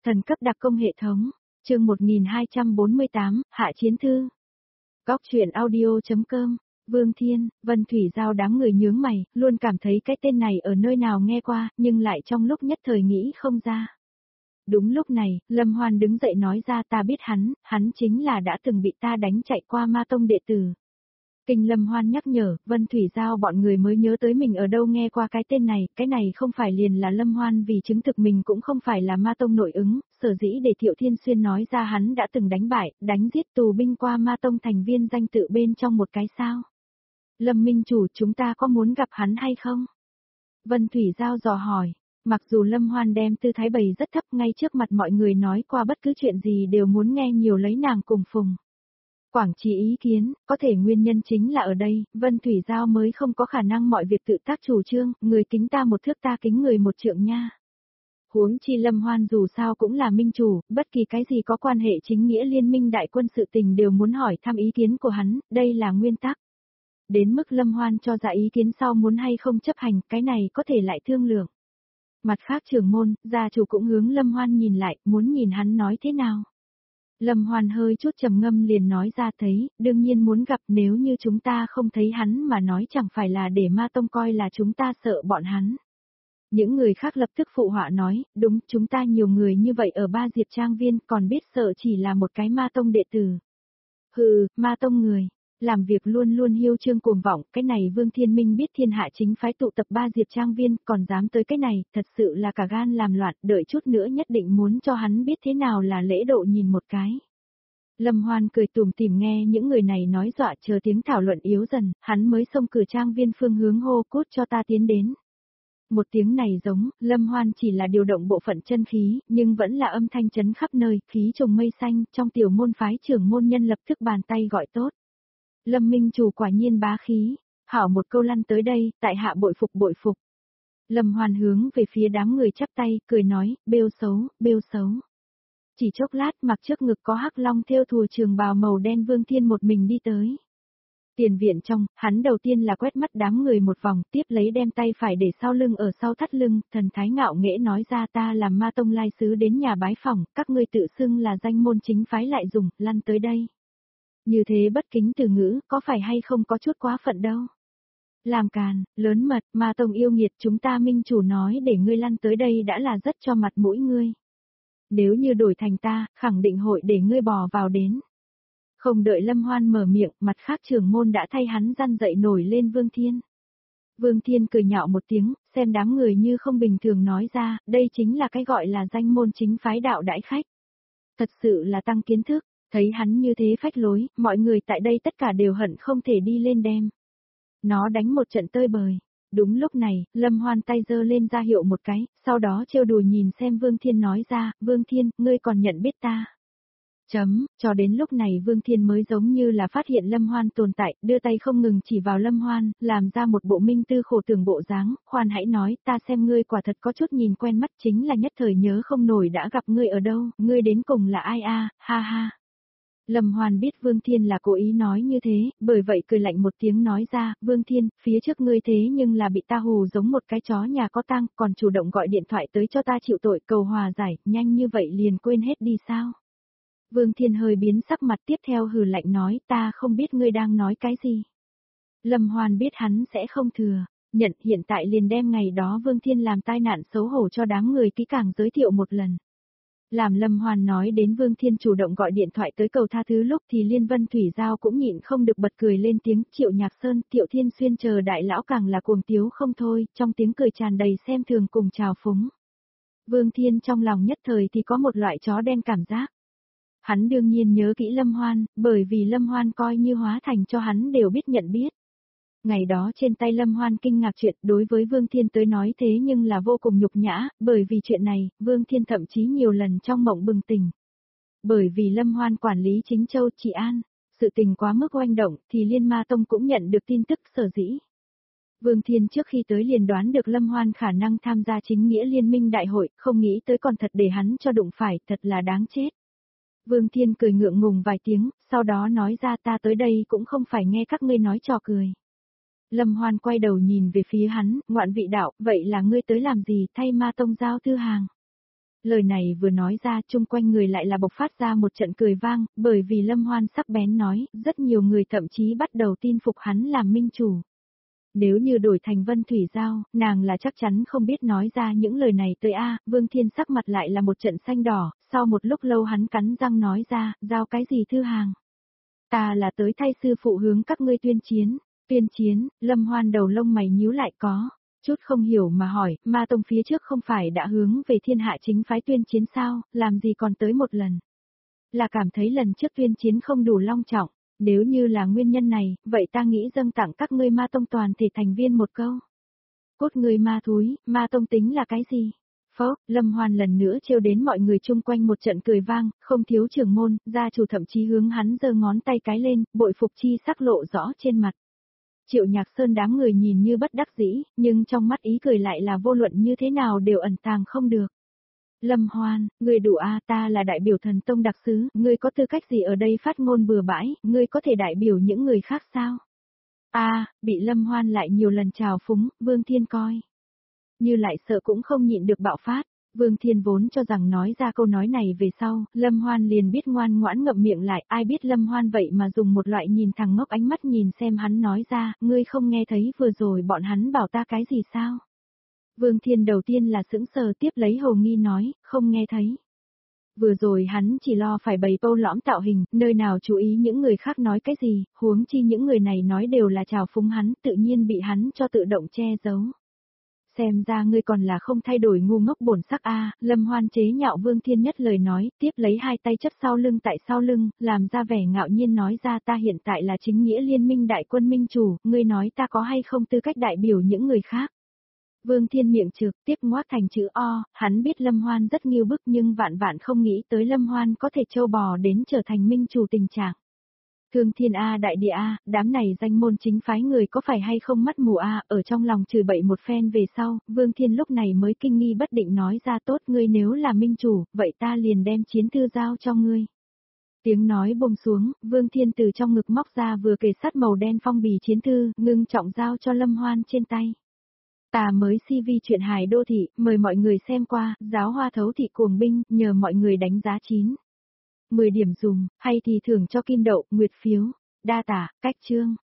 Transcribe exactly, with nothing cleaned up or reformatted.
Thần cấp đặc công hệ thống, chương một nghìn hai trăm bốn mươi tám, Hạ Chiến Thư. Góc truyện audio.com, Vương Thiên, Vân Thủy Giao đám người nhướng mày, luôn cảm thấy cái tên này ở nơi nào nghe qua, nhưng lại trong lúc nhất thời nghĩ không ra. Đúng lúc này, Lâm Hoan đứng dậy nói ra ta biết hắn, hắn chính là đã từng bị ta đánh chạy qua ma tông đệ tử. Kinh Lâm Hoan nhắc nhở, Vân Thủy Giao bọn người mới nhớ tới mình ở đâu nghe qua cái tên này, cái này không phải liền là Lâm Hoan vì chứng thực mình cũng không phải là ma tông nội ứng, sở dĩ để Thiệu Thiên Xuyên nói ra hắn đã từng đánh bại, đánh giết tù binh qua ma tông thành viên danh tự bên trong một cái sao. Lâm Minh Chủ chúng ta có muốn gặp hắn hay không? Vân Thủy Giao dò hỏi, mặc dù Lâm Hoan đem tư thái bày rất thấp ngay trước mặt mọi người nói qua bất cứ chuyện gì đều muốn nghe nhiều lấy nàng cùng phùng. Quảng Trì ý kiến, có thể nguyên nhân chính là ở đây, Vân Thủy Giao mới không có khả năng mọi việc tự tác chủ trương, người kính ta một thước ta kính người một trượng nha. Huống chi Lâm Hoan dù sao cũng là minh chủ, bất kỳ cái gì có quan hệ chính nghĩa liên minh đại quân sự tình đều muốn hỏi thăm ý kiến của hắn, đây là nguyên tắc. Đến mức Lâm Hoan cho ra ý kiến sau muốn hay không chấp hành, cái này có thể lại thương lượng. Mặt khác trưởng môn, gia chủ cũng hướng Lâm Hoan nhìn lại, muốn nhìn hắn nói thế nào. Lâm Hoan hơi chút trầm ngâm liền nói ra thấy, đương nhiên muốn gặp nếu như chúng ta không thấy hắn mà nói chẳng phải là để ma tông coi là chúng ta sợ bọn hắn. Những người khác lập tức phụ họa nói, đúng chúng ta nhiều người như vậy ở ba diệp trang viên còn biết sợ chỉ là một cái ma tông đệ tử. Hừ, ma tông người, làm việc luôn luôn hiêu trương cuồng vọng, cái này Vương Thiên Minh biết thiên hạ chính phái tụ tập ba diệp trang viên còn dám tới cái này, thật sự là cả gan làm loạn, đợi chút nữa nhất định muốn cho hắn biết thế nào là lễ độ nhìn một cái. Lâm Hoan cười tủm tỉm nghe những người này nói dọa chờ tiếng thảo luận yếu dần, hắn mới xông cửa trang viên phương hướng hô cốt cho ta tiến đến. Một tiếng này giống, Lâm Hoan chỉ là điều động bộ phận chân khí, nhưng vẫn là âm thanh chấn khắp nơi, khí trùng mây xanh, trong tiểu môn phái trưởng môn nhân lập tức bàn tay gọi tốt. Lâm Minh Chủ quả nhiên bá khí, hảo một câu lăn tới đây, tại hạ bội phục bội phục. Lâm Hoan hướng về phía đám người chắp tay, cười nói, bêu xấu, bêu xấu. Chỉ chốc lát mặc trước ngực có hắc long thêu thùa trường bào màu đen Vương Thiên một mình đi tới. Tiền viện trong, hắn đầu tiên là quét mắt đám người một vòng, tiếp lấy đem tay phải để sau lưng ở sau thắt lưng, thần thái ngạo nghễ nói ra ta làm ma tông lai sứ đến nhà bái phỏng, các ngươi tự xưng là danh môn chính phái lại dùng, lăn tới đây. Như thế bất kính từ ngữ, có phải hay không có chút quá phận đâu. Làm càn, lớn mật, ma tông yêu nghiệt chúng ta minh chủ nói để ngươi lăn tới đây đã là rất cho mặt mũi ngươi. Nếu như đổi thành ta, khẳng định hội để ngươi bò vào đến. Không đợi Lâm Hoan mở miệng, mặt khác trưởng môn đã thay hắn răn dậy nổi lên Vương Thiên. Vương Thiên cười nhạo một tiếng, xem đám người như không bình thường nói ra, đây chính là cái gọi là danh môn chính phái đạo đãi khách. Thật sự là tăng kiến thức. Thấy hắn như thế phách lối, mọi người tại đây tất cả đều hận không thể đi lên đem. Nó đánh một trận tơi bời. Đúng lúc này, Lâm Hoan tay giơ lên ra hiệu một cái, sau đó trêu đùa nhìn xem Vương Thiên nói ra, Vương Thiên, ngươi còn nhận biết ta. Chấm, cho đến lúc này Vương Thiên mới giống như là phát hiện Lâm Hoan tồn tại, đưa tay không ngừng chỉ vào Lâm Hoan, làm ra một bộ minh tư khổ tưởng bộ dáng, khoan hãy nói, ta xem ngươi quả thật có chút nhìn quen mắt chính là nhất thời nhớ không nổi đã gặp ngươi ở đâu, ngươi đến cùng là ai a, ha ha. Lâm Hoan biết Vương Thiên là cố ý nói như thế, bởi vậy cười lạnh một tiếng nói ra, Vương Thiên, phía trước ngươi thế nhưng là bị ta hù giống một cái chó nhà có tang, còn chủ động gọi điện thoại tới cho ta chịu tội cầu hòa giải, nhanh như vậy liền quên hết đi sao? Vương Thiên hơi biến sắc mặt tiếp theo hừ lạnh nói, ta không biết ngươi đang nói cái gì. Lâm Hoan biết hắn sẽ không thừa, nhận hiện tại liền đem ngày đó Vương Thiên làm tai nạn xấu hổ cho đám người kỹ càng giới thiệu một lần. Làm Lâm Hoan nói đến Vương Thiên chủ động gọi điện thoại tới cầu tha thứ lúc thì Liên Vân Thủy Giao cũng nhịn không được bật cười lên tiếng, Triệu Nhạc Sơn, Thiệu Thiên Xuyên chờ đại lão càng là cuồng tiếu không thôi, trong tiếng cười tràn đầy xem thường cùng trào phúng. Vương Thiên trong lòng nhất thời thì có một loại chó đen cảm giác. Hắn đương nhiên nhớ kỹ Lâm Hoan, bởi vì Lâm Hoan coi như hóa thành cho hắn đều biết nhận biết. Ngày đó trên tay Lâm Hoan kinh ngạc chuyện đối với Vương Thiên tới nói thế nhưng là vô cùng nhục nhã, bởi vì chuyện này, Vương Thiên thậm chí nhiều lần trong mộng bừng tỉnh. Bởi vì Lâm Hoan quản lý Chính Châu Trị An, sự tình quá mức oanh động thì Liên Ma Tông cũng nhận được tin tức sở dĩ. Vương Thiên trước khi tới liền đoán được Lâm Hoan khả năng tham gia chính nghĩa liên minh đại hội, không nghĩ tới còn thật để hắn cho đụng phải, thật là đáng chết. Vương Thiên cười ngượng ngùng vài tiếng, sau đó nói ra ta tới đây cũng không phải nghe các ngươi nói trò cười. Lâm Hoan quay đầu nhìn về phía hắn, ngoạn vị đạo, vậy là ngươi tới làm gì thay ma tông giao thư hàng. Lời này vừa nói ra, chung quanh người lại là bộc phát ra một trận cười vang, bởi vì Lâm Hoan sắc bén nói, rất nhiều người thậm chí bắt đầu tin phục hắn làm minh chủ. Nếu như đổi thành Vân Thủy Giao, nàng là chắc chắn không biết nói ra những lời này tới a. Vương Thiên sắc mặt lại là một trận xanh đỏ, sau một lúc lâu hắn cắn răng nói ra, giao cái gì thư hàng. Ta là tới thay sư phụ hướng các ngươi tuyên chiến, tuyên chiến, Lâm Hoan đầu lông mày nhíu lại có, chút không hiểu mà hỏi, Ma Tông phía trước không phải đã hướng về thiên hạ chính phái tuyên chiến sao, làm gì còn tới một lần. Là cảm thấy lần trước tuyên chiến không đủ long trọng. Nếu như là nguyên nhân này, vậy ta nghĩ dâng tặng các ngươi Ma Tông toàn thể thành viên một câu. Cốt ngươi ma thúi, Ma Tông tính là cái gì? Phốc, Lâm Hoan lần nữa trêu đến mọi người chung quanh một trận cười vang, không thiếu trưởng môn, gia chủ thậm chí hướng hắn giơ ngón tay cái lên, bội phục chi sắc lộ rõ trên mặt. Triệu Nhạc Sơn đám người nhìn như bất đắc dĩ, nhưng trong mắt ý cười lại là vô luận như thế nào đều ẩn tàng không được. Lâm Hoan, ngươi đủ a, ta là đại biểu thần tông đặc sứ, ngươi có tư cách gì ở đây phát ngôn bừa bãi, ngươi có thể đại biểu những người khác sao? A, bị Lâm Hoan lại nhiều lần trào phúng, Vương Thiên coi. Như lại sợ cũng không nhịn được bạo phát, Vương Thiên vốn cho rằng nói ra câu nói này về sau, Lâm Hoan liền biết ngoan ngoãn ngậm miệng lại, ai biết Lâm Hoan vậy mà dùng một loại nhìn thằng ngốc ánh mắt nhìn xem hắn nói ra, ngươi không nghe thấy vừa rồi bọn hắn bảo ta cái gì sao? Vương Thiên đầu tiên là sững sờ, tiếp lấy hồ nghi nói, không nghe thấy. Vừa rồi hắn chỉ lo phải bày bâu lõm tạo hình, nơi nào chú ý những người khác nói cái gì, huống chi những người này nói đều là chào phúng hắn, tự nhiên bị hắn cho tự động che giấu. Xem ra ngươi còn là không thay đổi ngu ngốc bổn sắc a. Lâm Hoan chế nhạo Vương Thiên nhất lời nói, tiếp lấy hai tay chấp sau lưng tại sau lưng, làm ra vẻ ngạo nhiên nói ra ta hiện tại là chính nghĩa liên minh đại quân minh chủ, ngươi nói ta có hay không tư cách đại biểu những người khác. Vương Thiên miệng trực tiếp ngoác thành chữ O, hắn biết Lâm Hoan rất nghiêu bức nhưng vạn vạn không nghĩ tới Lâm Hoan có thể trâu bò đến trở thành minh chủ tình trạng. Thương Thiên A đại địa A, đám này danh môn chính phái người có phải hay không mắt mù A, ở trong lòng chửi bậy một phen về sau, Vương Thiên lúc này mới kinh nghi bất định nói ra tốt ngươi nếu là minh chủ, vậy ta liền đem chiến thư giao cho ngươi. Tiếng nói buông xuống, Vương Thiên từ trong ngực móc ra vừa kề sắt màu đen phong bì chiến thư, ngưng trọng giao cho Lâm Hoan trên tay. Ta mới xê vê chuyện hài đô thị, mời mọi người xem qua, giáo hoa thấu thị cuồng binh, nhờ mọi người đánh giá chín. mười điểm dùng, hay thì thưởng cho kim đậu, nguyệt phiếu, đa tả, cách chương.